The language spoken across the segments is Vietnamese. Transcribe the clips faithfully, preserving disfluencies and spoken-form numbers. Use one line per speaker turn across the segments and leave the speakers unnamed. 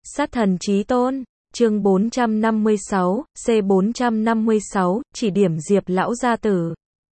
Sát thần chí tôn, chương bốn trăm năm mươi sáu, C bốn trăm năm mươi sáu, chỉ điểm Diệp lão gia tử.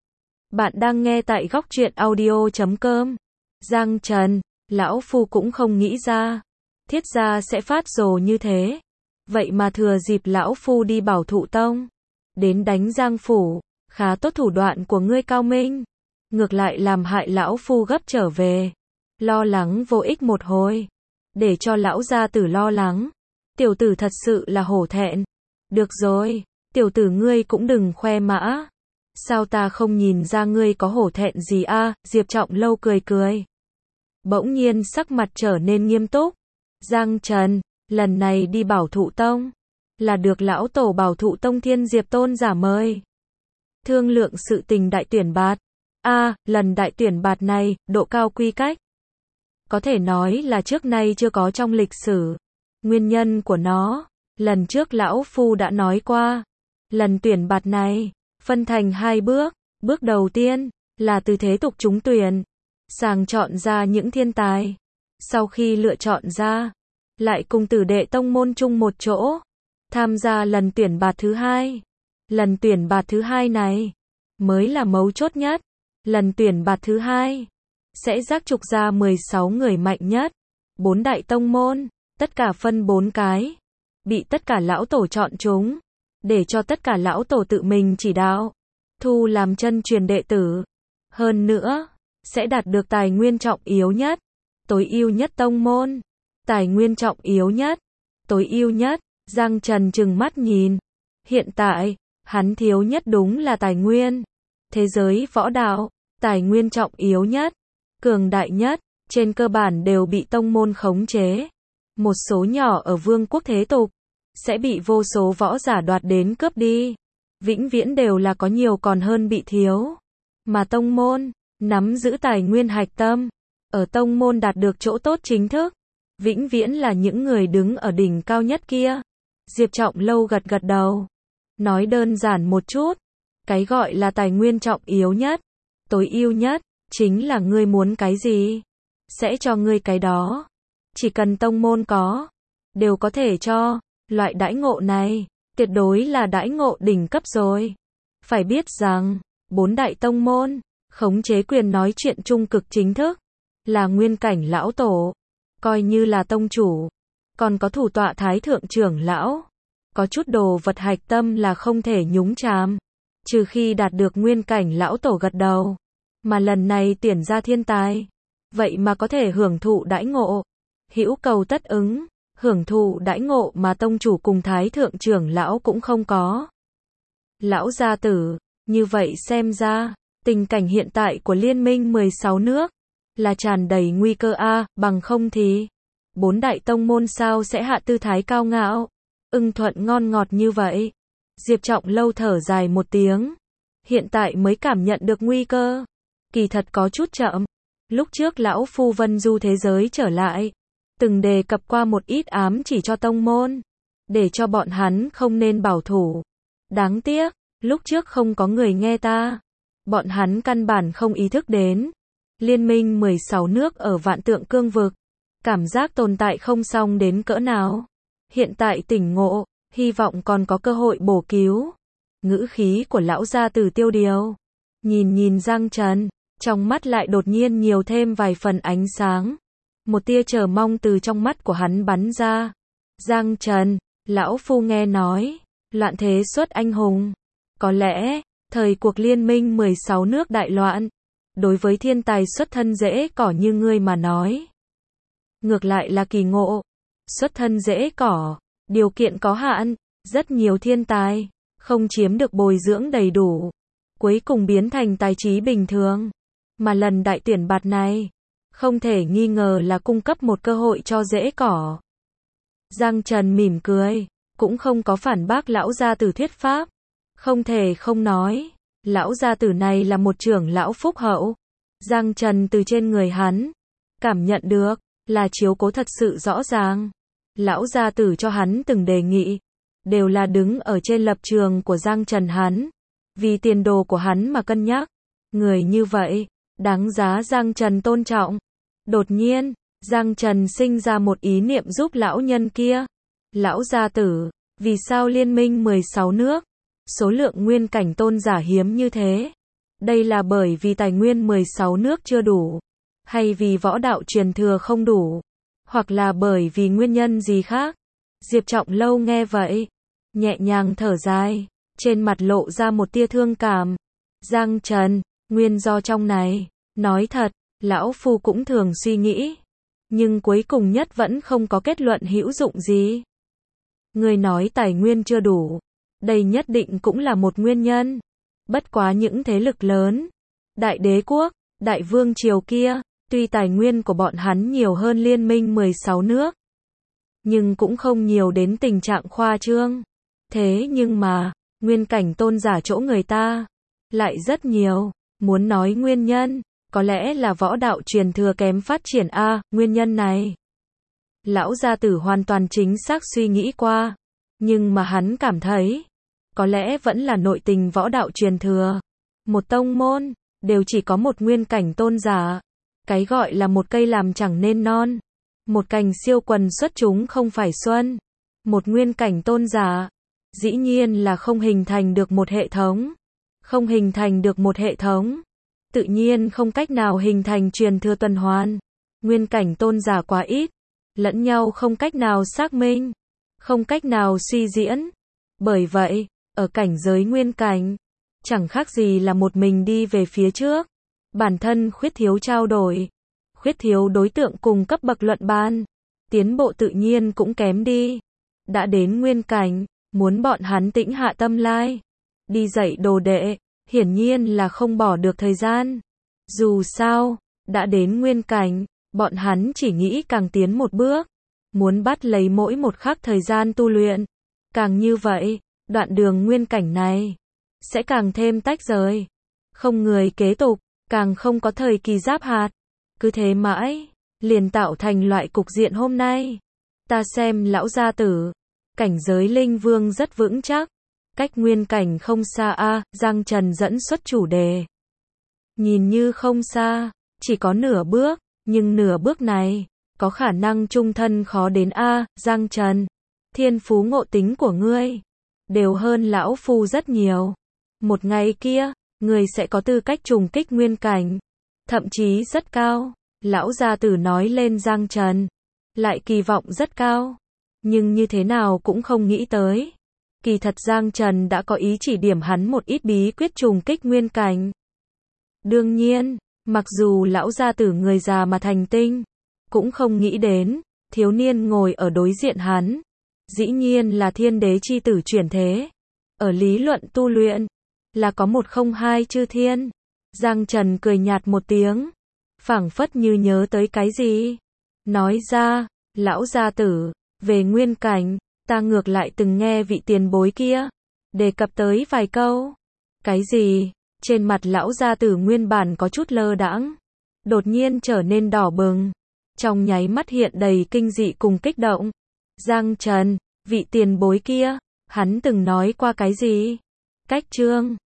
Bạn đang nghe tại góc truyện audio chấm com. Giang Trần, lão phu cũng không nghĩ ra, thiết gia sẽ phát rồ như thế. Vậy mà thừa dịp lão phu đi Bảo Thụ Tông, đến đánh Giang phủ, khá tốt thủ đoạn của ngươi cao minh. Ngược lại làm hại lão phu gấp trở về. Lo lắng vô ích một hồi. Để cho lão gia tử lo lắng. Tiểu tử thật sự là hổ thẹn. Được rồi, tiểu tử ngươi cũng đừng khoe mã. Sao ta không nhìn ra ngươi có hổ thẹn gì a? À? Diệp Trọng Lâu cười cười. Bỗng nhiên sắc mặt trở nên nghiêm túc. Giang Trần, lần này đi Bảo Thụ Tông, là được lão tổ Bảo Thụ Tông Thiên Diệp Tôn giả mời. Thương lượng sự tình đại tuyển bạt. A, à, lần đại tuyển bạt này, độ cao quy cách. Có thể nói là trước nay chưa có trong lịch sử. Nguyên nhân của nó, lần trước lão phu đã nói qua. Lần tuyển bạt này, phân thành hai bước. Bước đầu tiên, là từ thế tục chúng tuyển. Sàng chọn ra những thiên tài. Sau khi lựa chọn ra, lại cùng tử đệ tông môn chung một chỗ. Tham gia lần tuyển bạt thứ hai. Lần tuyển bạt thứ hai này, mới là mấu chốt nhất. Lần tuyển bạt thứ hai, sẽ rác trục ra mười sáu người mạnh nhất. Bốn đại tông môn, tất cả phân bốn cái. Bị tất cả lão tổ chọn chúng. Để cho tất cả lão tổ tự mình chỉ đạo. Thu làm chân truyền đệ tử. Hơn nữa, sẽ đạt được tài nguyên trọng yếu nhất. Tối ưu nhất tông môn. Tài nguyên trọng yếu nhất. Tối ưu nhất. Giang Trần trừng mắt nhìn. Hiện tại, hắn thiếu nhất đúng là tài nguyên. Thế giới võ đạo, tài nguyên trọng yếu nhất, cường đại nhất, trên cơ bản đều bị tông môn khống chế. Một số nhỏ ở vương quốc thế tục, sẽ bị vô số võ giả đoạt đến cướp đi. Vĩnh viễn đều là có nhiều còn hơn bị thiếu. Mà tông môn, nắm giữ tài nguyên hạch tâm, ở tông môn đạt được chỗ tốt chính thức. Vĩnh viễn là những người đứng ở đỉnh cao nhất kia. Diệp Trọng Lâu gật gật đầu. Nói đơn giản một chút. Cái gọi là tài nguyên trọng yếu nhất, tối ưu nhất, chính là ngươi muốn cái gì, sẽ cho ngươi cái đó. Chỉ cần tông môn có, đều có thể cho. Loại đãi ngộ này, tuyệt đối là đãi ngộ đỉnh cấp rồi. Phải biết rằng, bốn đại tông môn, khống chế quyền nói chuyện trung cực chính thức, là nguyên cảnh lão tổ, coi như là tông chủ, còn có thủ tọa thái thượng trưởng lão. Có chút đồ vật hạch tâm là không thể nhúng chàm. Trừ khi đạt được nguyên cảnh lão tổ gật đầu. Mà lần này tuyển ra thiên tài. Vậy mà có thể hưởng thụ đãi ngộ. Hữu cầu tất ứng. Hưởng thụ đãi ngộ mà tông chủ cùng thái thượng trưởng lão cũng không có. Lão gia tử, như vậy xem ra, tình cảnh hiện tại của liên minh mười sáu nước, là tràn đầy nguy cơ a, bằng không thì, bốn đại tông môn sao sẽ hạ tư thái cao ngạo, ưng thuận ngon ngọt như vậy. Diệp Trọng Lâu thở dài một tiếng. Hiện tại mới cảm nhận được nguy cơ. Kỳ thật có chút chậm. Lúc trước lão phu vân du thế giới trở lại, từng đề cập qua một ít ám chỉ cho tông môn, để cho bọn hắn không nên bảo thủ. Đáng tiếc, lúc trước không có người nghe ta. Bọn hắn căn bản không ý thức đến. Liên minh mười sáu nước ở vạn tượng cương vực. Cảm giác tồn tại không xong đến cỡ nào. Hiện tại tỉnh ngộ. Hy vọng còn có cơ hội bổ cứu. Ngữ khí của lão gia tử tiêu điều. Nhìn nhìn Giang Trần, trong mắt lại đột nhiên nhiều thêm vài phần ánh sáng. Một tia chờ mong từ trong mắt của hắn bắn ra. Giang Trần, lão phu nghe nói, loạn thế xuất anh hùng. Có lẽ, thời cuộc liên minh mười sáu nước đại loạn, đối với thiên tài xuất thân dễ cỏ như ngươi mà nói, ngược lại là kỳ ngộ. Xuất thân dễ cỏ, điều kiện có hạn, rất nhiều thiên tài, không chiếm được bồi dưỡng đầy đủ, cuối cùng biến thành tài trí bình thường. Mà lần đại tuyển bạt này, không thể nghi ngờ là cung cấp một cơ hội cho dễ cỏ. Giang Trần mỉm cười, cũng không có phản bác lão gia tử thuyết pháp. Không thể không nói, lão gia tử này là một trưởng lão phúc hậu. Giang Trần từ trên người hắn, cảm nhận được, là chiếu cố thật sự rõ ràng. Lão gia tử cho hắn từng đề nghị, đều là đứng ở trên lập trường của Giang Trần hắn, vì tiền đồ của hắn mà cân nhắc. Người như vậy, đáng giá Giang Trần tôn trọng. Đột nhiên, Giang Trần sinh ra một ý niệm giúp lão nhân kia. Lão gia tử, vì sao liên minh mười sáu nước, số lượng nguyên cảnh tôn giả hiếm như thế? Đây là bởi vì tài nguyên mười sáu nước chưa đủ, hay vì võ đạo truyền thừa không đủ, hoặc là bởi vì nguyên nhân gì khác? Diệp Trọng Lâu nghe vậy, nhẹ nhàng thở dài, trên mặt lộ ra một tia thương cảm. Giang Trần, nguyên do trong này, nói thật, lão phu cũng thường suy nghĩ, nhưng cuối cùng nhất vẫn không có kết luận hữu dụng gì. Người nói tài nguyên chưa đủ, đây nhất định cũng là một nguyên nhân. Bất quá những thế lực lớn, đại đế quốc, đại vương triều kia, tuy tài nguyên của bọn hắn nhiều hơn liên minh mười sáu nước, nhưng cũng không nhiều đến tình trạng khoa trương. Thế nhưng mà, nguyên cảnh tôn giả chỗ người ta, lại rất nhiều. Muốn nói nguyên nhân, có lẽ là võ đạo truyền thừa kém phát triển a, à, nguyên nhân này. Lão gia tử hoàn toàn chính xác suy nghĩ qua, nhưng mà hắn cảm thấy, có lẽ vẫn là nội tình võ đạo truyền thừa. Một tông môn, đều chỉ có một nguyên cảnh tôn giả. Cái gọi là một cây làm chẳng nên non. Một cành siêu quần xuất chúng không phải xuân. Một nguyên cảnh tôn giả, dĩ nhiên là không hình thành được một hệ thống. Không hình thành được một hệ thống, tự nhiên không cách nào hình thành truyền thừa tuần hoàn. Nguyên cảnh tôn giả quá ít, lẫn nhau không cách nào xác minh, không cách nào suy diễn. Bởi vậy, ở cảnh giới nguyên cảnh, chẳng khác gì là một mình đi về phía trước. Bản thân khuyết thiếu trao đổi, khuyết thiếu đối tượng cùng cấp bậc luận bàn, tiến bộ tự nhiên cũng kém đi. Đã đến nguyên cảnh, muốn bọn hắn tĩnh hạ tâm lai, đi dạy đồ đệ, hiển nhiên là không bỏ được thời gian. Dù sao, đã đến nguyên cảnh, bọn hắn chỉ nghĩ càng tiến một bước, muốn bắt lấy mỗi một khắc thời gian tu luyện. Càng như vậy, đoạn đường nguyên cảnh này sẽ càng thêm tách rời, không người kế tục, càng không có thời kỳ giáp hạt. Cứ thế mãi, liền tạo thành loại cục diện hôm nay. Ta xem lão gia tử, cảnh giới linh vương rất vững chắc, cách nguyên cảnh không xa a, à, Giang Trần dẫn xuất chủ đề. Nhìn như không xa, chỉ có nửa bước, nhưng nửa bước này, có khả năng chung thân khó đến a, à, Giang Trần. Thiên phú ngộ tính của ngươi, đều hơn lão phu rất nhiều. Một ngày kia, ngươi sẽ có tư cách trùng kích nguyên cảnh, thậm chí rất cao. Lão gia tử nói lên Giang Trần, lại kỳ vọng rất cao, nhưng như thế nào cũng không nghĩ tới. Kỳ thật Giang Trần đã có ý chỉ điểm hắn một ít bí quyết trùng kích nguyên cảnh. Đương nhiên, mặc dù lão gia tử người già mà thành tinh, cũng không nghĩ đến, thiếu niên ngồi ở đối diện hắn, dĩ nhiên là thiên đế chi tử chuyển thế. Ở lý luận tu luyện, là có một không hai chư thiên. Giang Trần cười nhạt một tiếng, phảng phất như nhớ tới cái gì. Nói ra, lão gia tử, về nguyên cảnh, ta ngược lại từng nghe vị tiền bối kia đề cập tới vài câu. Cái gì? Trên mặt lão gia tử nguyên bản có chút lơ đãng, đột nhiên trở nên đỏ bừng, trong nháy mắt hiện đầy kinh dị cùng kích động. Giang Trần, vị tiền bối kia, hắn từng nói qua cái gì? Cách chương